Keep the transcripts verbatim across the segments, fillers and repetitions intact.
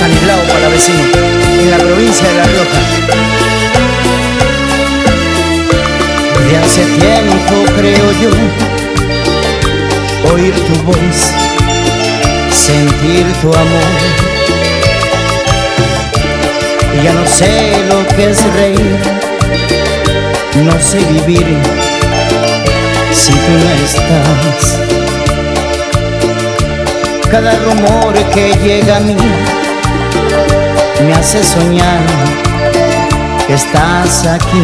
Stanislao Palavecino, en la provincia de La Rioja. De hace tiempo creo yo oír tu voz, sentir tu amor. Y ya no sé lo que es reír, no sé vivir si tú no estás. Cada rumor que llega a mí me hace soñar que estás aquí.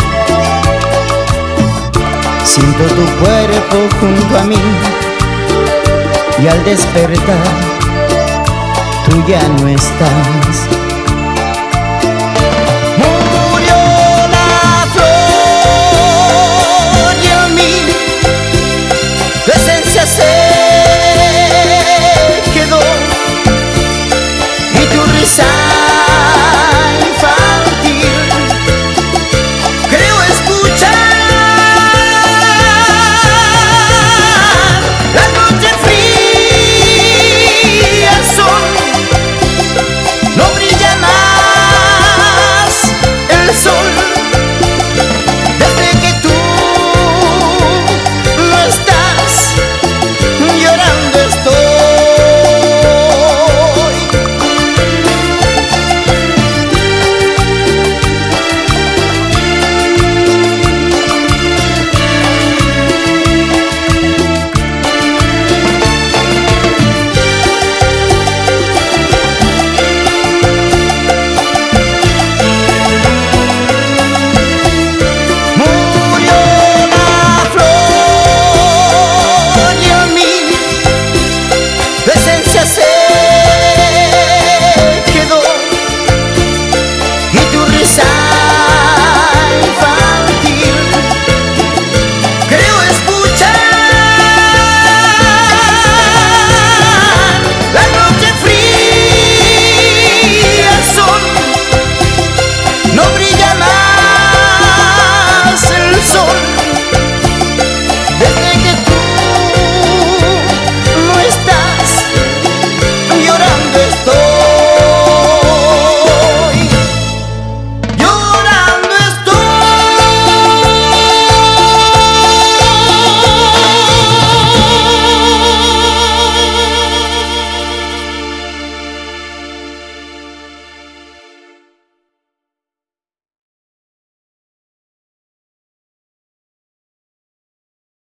Siento tu cuerpo junto a mí y al despertar tú ya no estás.